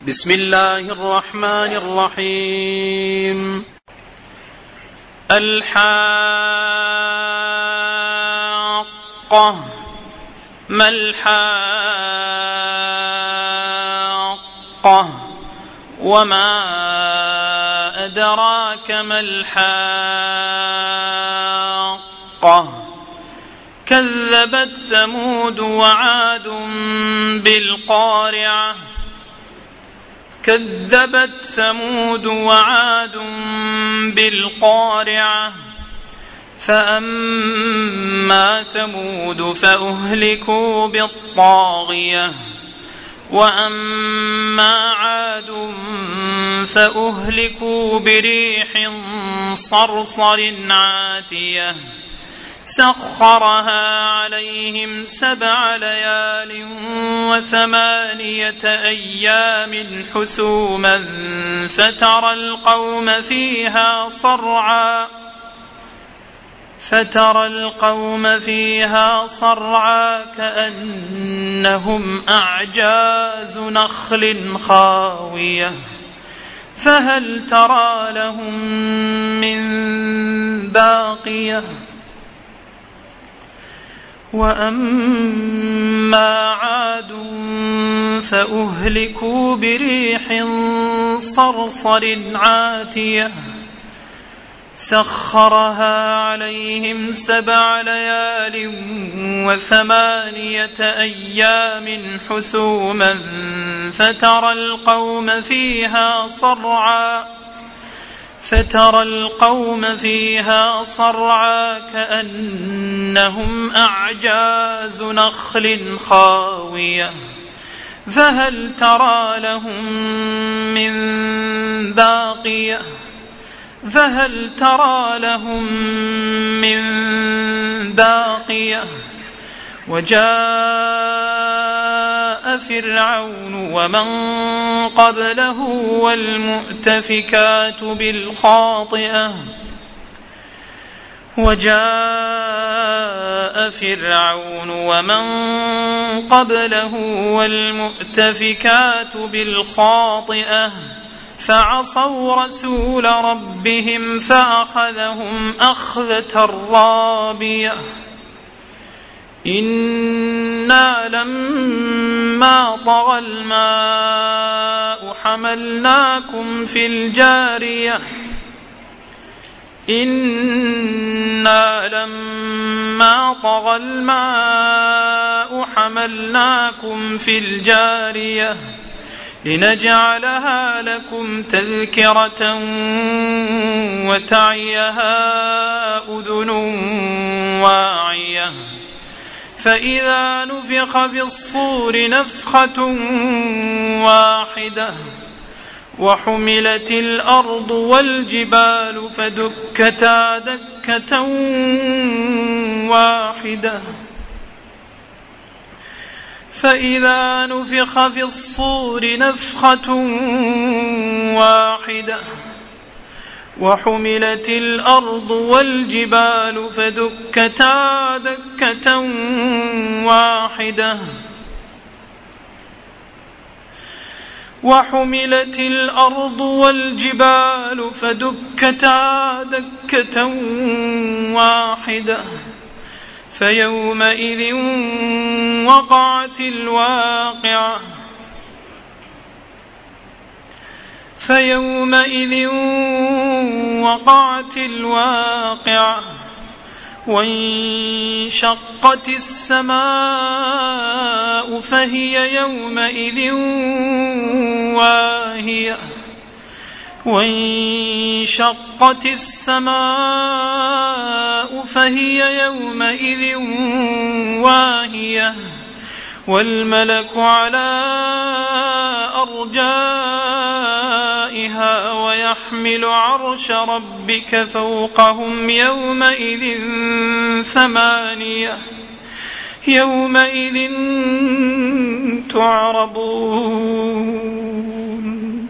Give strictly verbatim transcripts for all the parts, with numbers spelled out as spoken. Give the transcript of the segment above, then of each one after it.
بسم الله الرحمن الرحيم. الحاقة. ما الحاقة؟ وما أدراك ما الحاقة؟ كذبت ثمود وعاد بالقارعة كذبت ثمود وعاد بالقارعة فأما ثمود فأهلكوا بالطاغية وأما عاد فأهلكوا بريح صرصر عاتية سخرها عليهم سبع ليال وثمانية أيام حسوما فترى القوم فيها صرعا فترى القوم فيها صرعا كأنهم أعجاز نخل خاوية فهل ترى لهم من باقية وأما عاد فأهلكوا بريح صرصر عاتية سخرها عليهم سبع ليال وثمانية أيام حسوما فترى القوم فيها صرعا فترى القوم فيها صرعا كأنهم أعجاز نخل خاوية فهل ترى لهم من باقية فهل ترى لهم من باقية وجاء فرعون ومن قبله والمؤتفكات بالخاطئة وجاء فرعون ومن قبله والمؤتفكات بالخاطئة فعصوا رسول ربهم فأخذهم أخذة رابية إنا لما طغى الماء حملناكم في الجارية إنا لما طغى الماء حملناكم في الجارية لنجعلها لكم تذكرة وتعيها أذن واعية فإذا نفخ في الصور نفخة واحدة وحملت الأرض والجبال فدكتا دكة واحدة فإذا نفخ في الصور نفخة واحدة وحملت الأرض والجبال فدكتا دكة واحدة وحملت الأرض والجبال فدكتا دكة واحدة فيومئذ وقعت الواقعة فيومئذ وقعت الواقعة وانشقت السماء فهي يومئذ واهية وانشقت السماء فهي يومئذ واهية والملك على أرجائها ويحمل عرش ربك فوقهم يومئذ ثمانية يومئذ تعرضون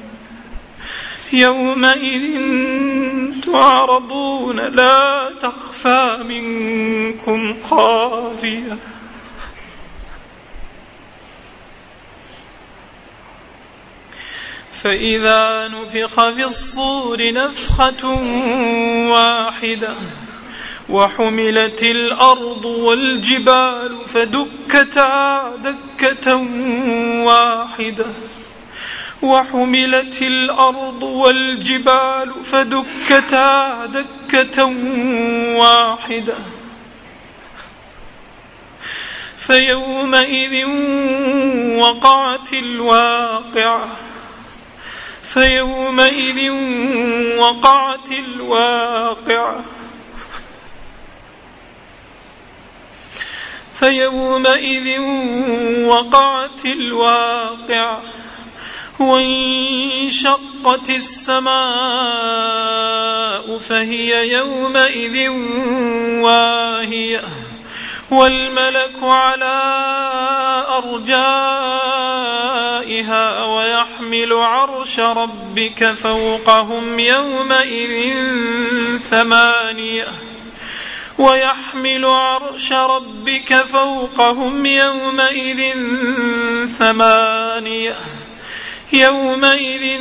يومئذ تعرضون لا تخفى منكم خافية فإذا نفخ في الصور نفخة واحدة وحملت الأرض والجبال فدكتا دكة واحدة وحملت الأرض والجبال فدكتا دكة واحدة فيومئذ وقعت الواقعة فيومئذ وقعت الواقعة فيومئذ وقعت الواقعة وانشقت السماء فهي يومئذ واهية والملك على أرجائها ويحمل عرش ربك فوقهم يومئذ ثمانية ويحمل عرش ربك فوقهم يومئذ ثمانية يومئذ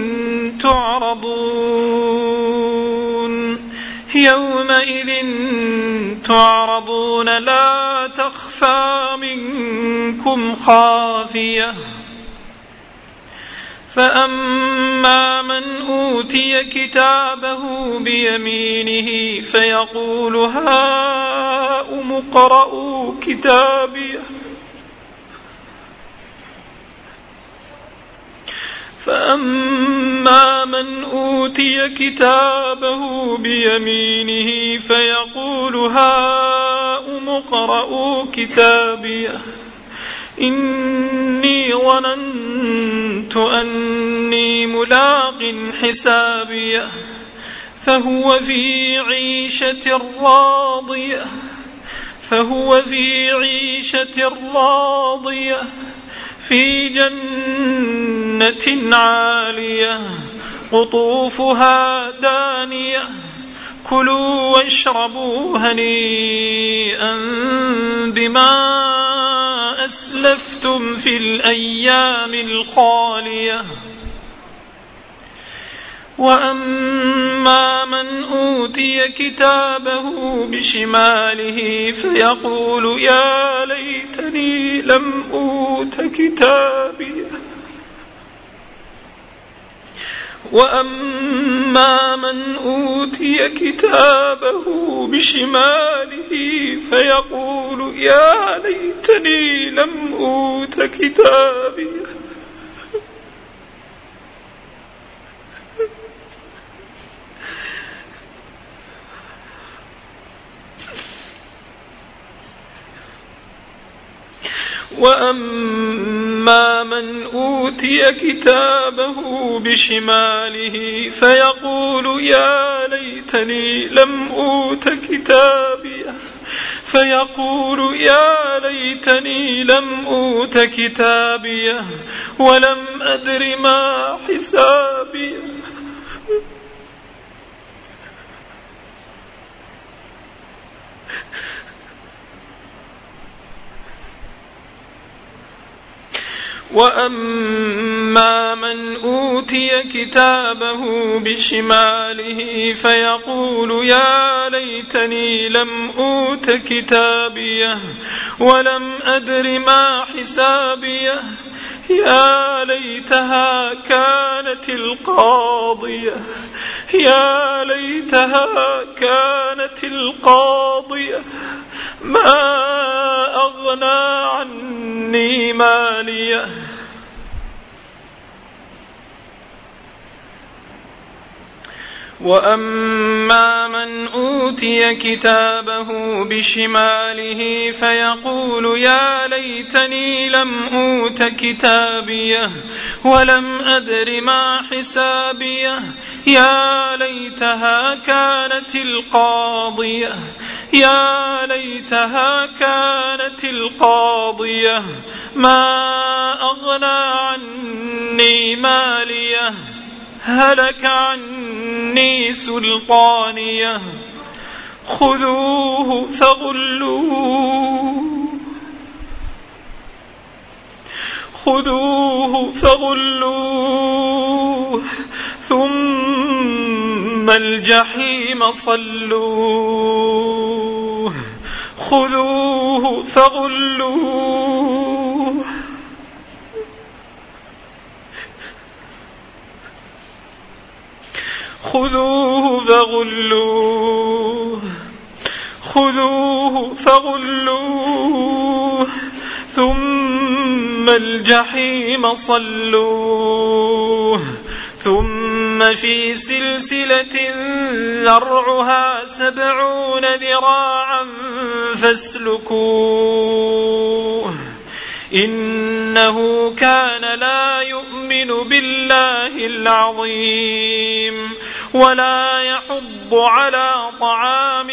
تعرضون يومئذ تعرضون لا تخفى منكم خافية فأما من أوتي كتابه بيمينه فيقول هاؤم اقرءوا كتابيه فأما من أوتي كتابه بيمينه فيقول هاؤم اقرءوا كتابيه إني ظننت أني ملاق حسابيه فهو في عيشة راضية فهو في عيشة راضية في جنة عالية قطوفها دانية كلوا واشربوا هنيئا بما أسلفتم في الأيام الخالية وأما من أوتي كتابه بشماله فيقول يا ليتني لم أوت كتابيه وأما من أوتي كتابه بشماله فيقول يا ليتني لم أوت كتابيه وأما من أوتي كتابه بشماله فيقول يا ليتني لم أوت كتابيه فيقول يا ليتني لم أوت كتابيه ولم أدر ما حسابيه وأما من أوتي كتابه بشماله فيقول يا ليتني لم أوت كتابيه ولم أدر ما حسابيه يا ليتها كانت القاضية يا ليتها كانت القاضية ما أغنى عني ماليه وأما من أوتي كتابه بشماله فيقول يا ليتني لم أوت كتابيه ولم أدر ما حسابيه يا ليتها كانت القاضية يا ليتها كانت القاضية ما أغنى عني ماليه هلك عني سلطانيه خذوه فغلوه خذوه فغلوه الجحيم صلوه خذوه فغلوه خذوه فغلوه خذوه فغلوه ثم الجحيم صلوه ثم في سلسلة ذرعها سبعون ذراعا فاسلكوه إنه كان لا يؤمن بالله العظيم ولا يحض على طعام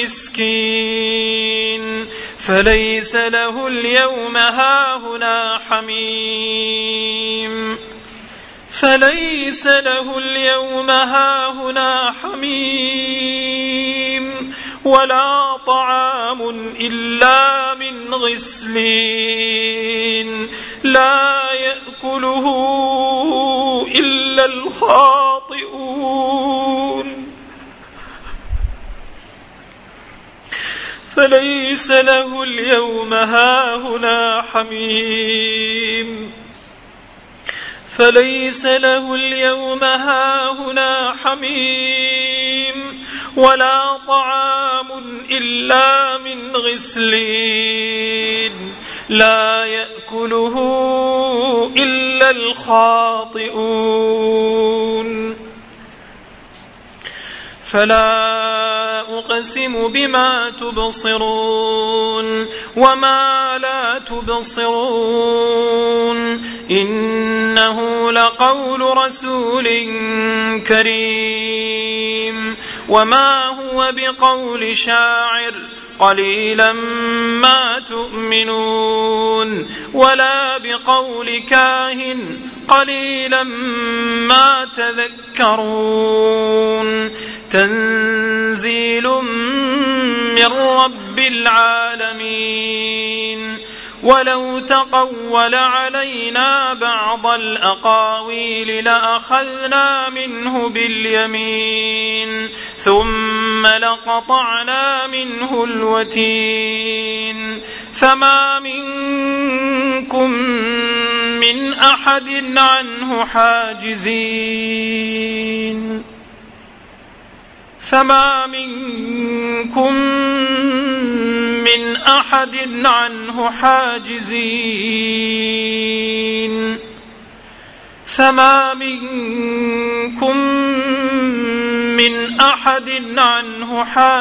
المسكين فليس له اليوم هاهنا حميم فليس له اليوم هاهنا حميم ولا طعام إلا من غسلين لا يأكله إلا الخاطئون فليس له اليوم هاهنا حميم فليس له اليوم هاهنا حميم ولا طعام إلا من غسلين لا يأكله إلا الخاطئون فلا أقسم بما تبصرون وما لا تبصرون إنه لقول رسول كريم وما هو بقول شاعر قليلا ما تؤمنون ولا بقول كاهن قليلا ما تذكرون تنزيل من رب العالمين ولو تقول علينا بعض الأقاويل لأخذنا منه باليمين ثم لقطعنا منه الوتين فما منكم من أحد عنه حاجزين فما منكم من أحد عنه حاجزين فما منكم من أحد عنه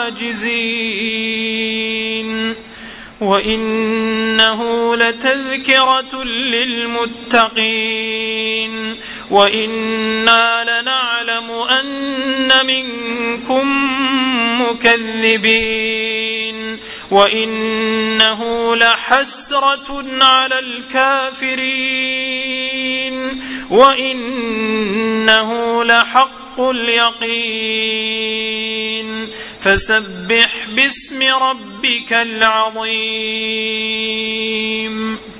حاجزين وإنه لتذكرة للمتقين وإنا لنعلم أن منكم مكذبين وإنه لحسرة على الكافرين وإنه لحق اليقين فسبح باسم ربك العظيم.